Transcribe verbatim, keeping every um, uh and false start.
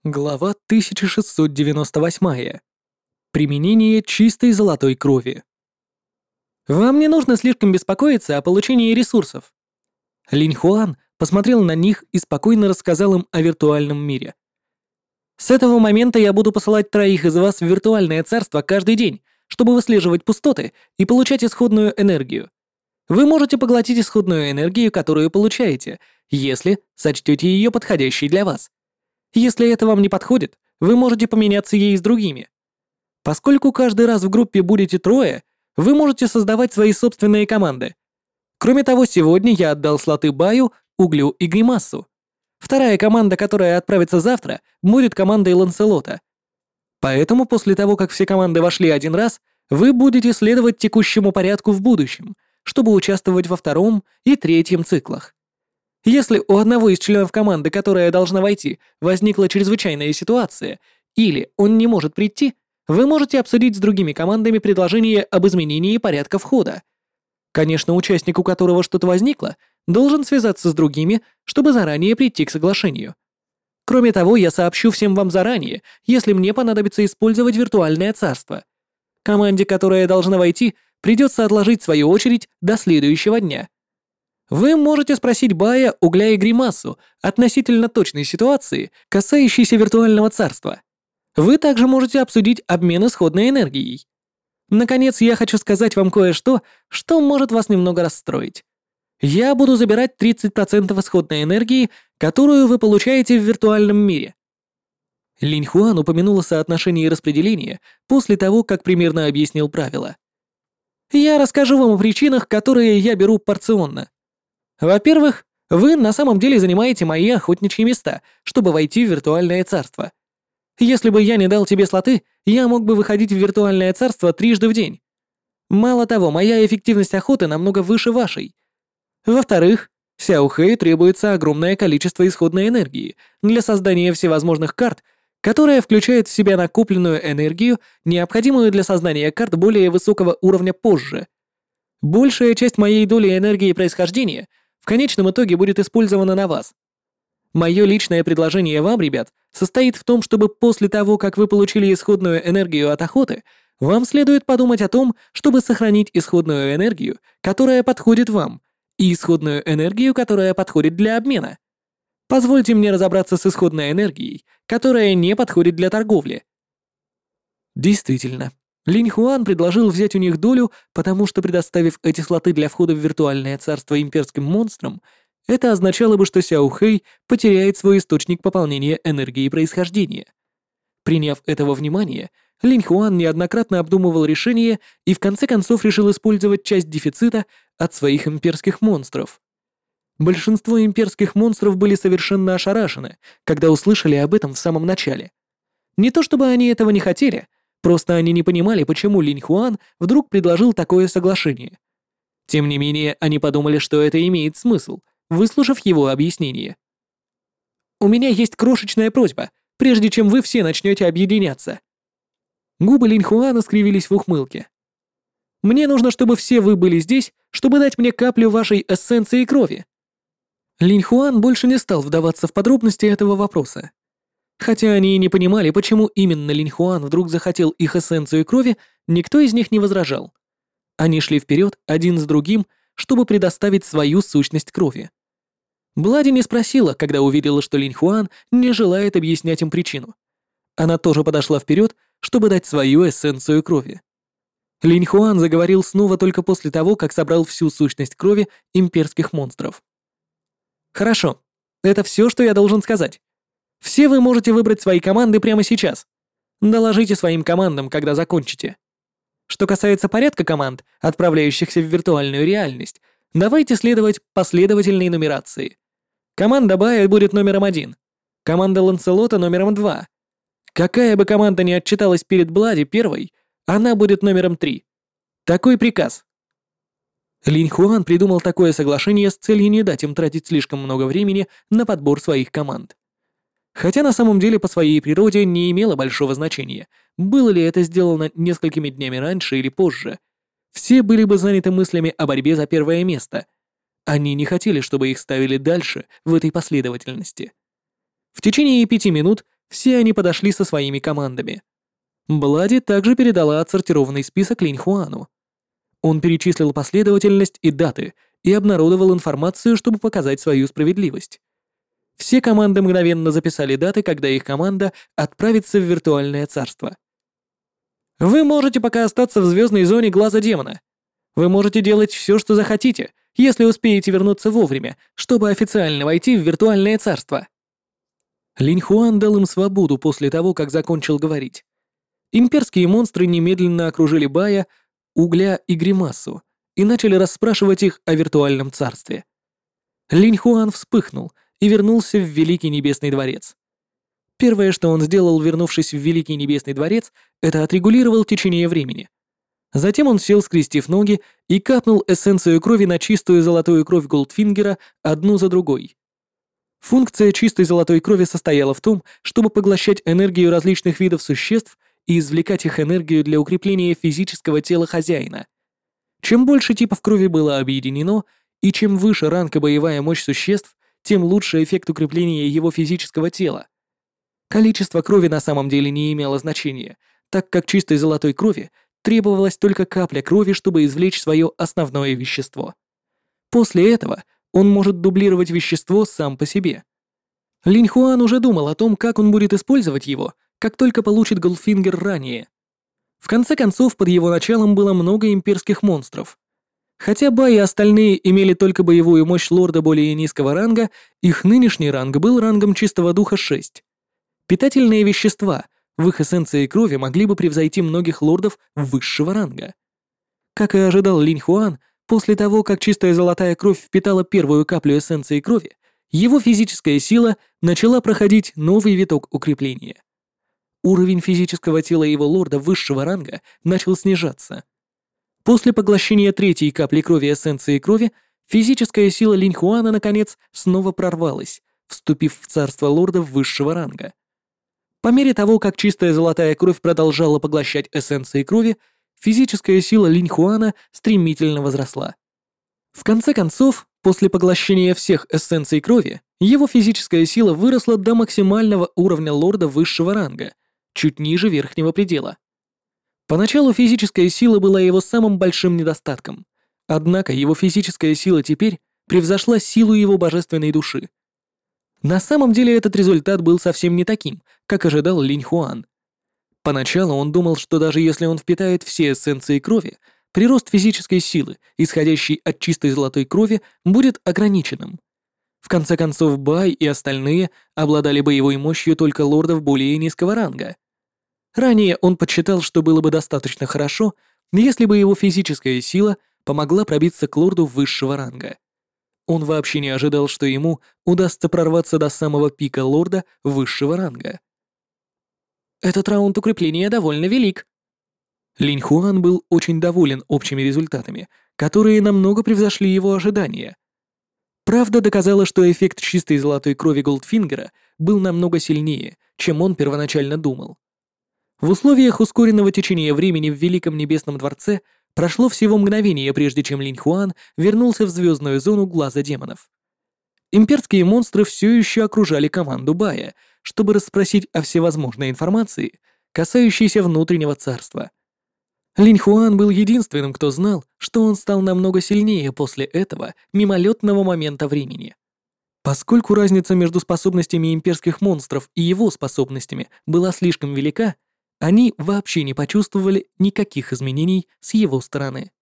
Глава тысяча шестьсот девяносто восемь. Применение чистой золотой крови. Вам не нужно слишком беспокоиться о получении ресурсов. Линь Хуан посмотрел на них и спокойно рассказал им о виртуальном мире. С этого момента я буду посылать троих из вас в виртуальное царство каждый день, чтобы выслеживать пустоты и получать исходную энергию. Вы можете поглотить исходную энергию, которую получаете, если сочтете ее подходящей для вас. Если это вам не подходит, вы можете поменяться ей с другими. Поскольку каждый раз в группе будете трое, вы можете создавать свои собственные команды. Кроме того, сегодня я отдал слоты Баю, Углю и Гримасу. Вторая команда, которая отправится завтра, будет командой Ланселота. Поэтому после того, как все команды вошли один раз, вы будете следовать текущему порядку в будущем, чтобы участвовать во втором и третьем циклах. Если у одного из членов команды, которая должна войти, возникла чрезвычайная ситуация, или он не может прийти, вы можете обсудить с другими командами предложение об изменении порядка входа. Конечно, участник, у которого что-то возникло, должен связаться с другими, чтобы заранее прийти к соглашению. Кроме того, я сообщу всем вам заранее, если мне понадобится использовать виртуальное царство. Команде, которая должна войти, придется отложить свою очередь до следующего дня. Вы можете спросить Бая, Угля и Гримасу относительно точной ситуации, касающейся виртуального царства. Вы также можете обсудить обмен исходной энергией. Наконец, я хочу сказать вам кое-что, что может вас немного расстроить. Я буду забирать тридцать процентов исходной энергии, которую вы получаете в виртуальном мире. Линь Хуан упомянула соотношение распределения после того, как примерно объяснил правила. Я расскажу вам о причинах, которые я беру порционно. Во-первых, вы на самом деле занимаете мои охотничьи места, чтобы войти в виртуальное царство. Если бы я не дал тебе слоты, я мог бы выходить в виртуальное царство трижды в день. Мало того, моя эффективность охоты намного выше вашей. Во-вторых, Сяо Хэй требуется огромное количество исходной энергии для создания всевозможных карт, которая включает в себя накопленную энергию, необходимую для создания карт более высокого уровня позже. Большая часть моей доли энергии происхождения в конечном итоге будет использована на вас. Мое личное предложение вам, ребят, состоит в том, чтобы после того, как вы получили исходную энергию от охоты, вам следует подумать о том, чтобы сохранить исходную энергию, которая подходит вам, и исходную энергию, которая подходит для обмена. Позвольте мне разобраться с исходной энергией, которая не подходит для торговли. Действительно, Линь Хуан предложил взять у них долю, потому что, предоставив эти слоты для входа в виртуальное царство имперским монстрам, это означало бы, что Сяо Хэй потеряет свой источник пополнения энергии происхождения. Приняв этого внимание, Линь Хуан неоднократно обдумывал решение и в конце концов решил использовать часть дефицита от своих имперских монстров. Большинство имперских монстров были совершенно ошарашены, когда услышали об этом в самом начале. Не то чтобы они этого не хотели, просто они не понимали, почему Линь Хуан вдруг предложил такое соглашение. Тем не менее, они подумали, что это имеет смысл, выслушав его объяснение. «У меня есть крошечная просьба, прежде чем вы все начнете объединяться». Губы Линь Хуана скривились в ухмылке. «Мне нужно, чтобы все вы были здесь, чтобы дать мне каплю вашей эссенции крови». Линь Хуан больше не стал вдаваться в подробности этого вопроса. Хотя они и не понимали, почему именно Линь Хуан вдруг захотел их эссенцию крови, никто из них не возражал. Они шли вперед один с другим, чтобы предоставить свою сущность крови. Блади не спросила, когда увидела, что Линь Хуан не желает объяснять им причину. Она тоже подошла вперед, чтобы дать свою эссенцию крови. Линь Хуан заговорил снова только после того, как собрал всю сущность крови имперских монстров. «Хорошо, это все, что я должен сказать. Все вы можете выбрать свои команды прямо сейчас. Доложите своим командам, когда закончите. Что касается порядка команд, отправляющихся в виртуальную реальность, давайте следовать последовательной нумерации. Команда Бая будет номером один, команда Ланселота номером два. Какая бы команда ни отчиталась перед Блади первой, она будет номером три. Такой приказ». Линь Хуан придумал такое соглашение с целью не дать им тратить слишком много времени на подбор своих команд. Хотя на самом деле по своей природе не имело большого значения, было ли это сделано несколькими днями раньше или позже. Все были бы заняты мыслями о борьбе за первое место. Они не хотели, чтобы их ставили дальше в этой последовательности. В течение пяти минут Все они подошли со своими командами. Блади также передала отсортированный список Линь Хуану. Он перечислил последовательность и даты и обнародовал информацию, чтобы показать свою справедливость. Все команды мгновенно записали даты, когда их команда отправится в виртуальное царство. Вы можете пока остаться в звездной зоне глаза демона. Вы можете делать все, что захотите, если успеете вернуться вовремя, чтобы официально войти в виртуальное царство. Линь Хуан дал им свободу после того, как закончил говорить. Имперские монстры немедленно окружили Бая, Угля и Гримасу и начали расспрашивать их о виртуальном царстве. Линь Хуан вспыхнул и вернулся в Великий Небесный дворец. Первое, что он сделал, вернувшись в Великий Небесный дворец, это отрегулировал течение времени. Затем он сел, скрестив ноги, и капнул эссенцию крови на чистую золотую кровь Голдфингера одну за другой. Функция чистой золотой крови состояла в том, чтобы поглощать энергию различных видов существ и извлекать их энергию для укрепления физического тела хозяина. Чем больше типов крови было объединено, и чем выше ранг и боевая мощь существ, тем лучше эффект укрепления его физического тела. Количество крови на самом деле не имело значения, так как чистой золотой крови требовалась только капля крови, чтобы извлечь свое основное вещество. После этого он может дублировать вещество сам по себе. Линь Хуан уже думал о том, как он будет использовать его, как только получит Голдфингер ранее. В конце концов, под его началом было много имперских монстров. Хотя Бай и остальные имели только боевую мощь лорда более низкого ранга, их нынешний ранг был рангом чистого духа шесть. Питательные вещества в их эссенции крови могли бы превзойти многих лордов высшего ранга. Как и ожидал Линь Хуан, после того, как чистая золотая кровь впитала первую каплю эссенции крови, его физическая сила начала проходить новый виток укрепления. Уровень физического тела его лорда высшего ранга начал снижаться. После поглощения третьей капли крови эссенции крови, физическая сила Линь Хуана, наконец, снова прорвалась, вступив в царство лордов высшего ранга. По мере того, как чистая золотая кровь продолжала поглощать эссенции крови, физическая сила Линь Хуана стремительно возросла. В конце концов, после поглощения всех эссенций крови, его физическая сила выросла до максимального уровня лорда высшего ранга, чуть ниже верхнего предела. Поначалу физическая сила была его самым большим недостатком, однако его физическая сила теперь превзошла силу его божественной души. На самом деле этот результат был совсем не таким, как ожидал Линь Хуан. Поначалу он думал, что даже если он впитает все эссенции крови, прирост физической силы, исходящей от чистой золотой крови, будет ограниченным. В конце концов, Бай и остальные обладали боевой мощью только лордов более низкого ранга. Ранее он подсчитал, что было бы достаточно хорошо, если бы его физическая сила помогла пробиться к лорду высшего ранга. Он вообще не ожидал, что ему удастся прорваться до самого пика лорда высшего ранга. Этот раунд укрепления довольно велик. Линь Хуан был очень доволен общими результатами, которые намного превзошли его ожидания. Правда доказала, что эффект чистой золотой крови Голдфингера был намного сильнее, чем он первоначально думал. В условиях ускоренного течения времени в Великом Небесном дворце прошло всего мгновение, прежде чем Линь Хуан вернулся в звездную зону глаза демонов. Имперские монстры все еще окружали команду Бая, чтобы расспросить о всевозможной информации, касающейся внутреннего царства. Линь Хуан был единственным, кто знал, что он стал намного сильнее после этого мимолетного момента времени. Поскольку разница между способностями имперских монстров и его способностями была слишком велика, они вообще не почувствовали никаких изменений с его стороны.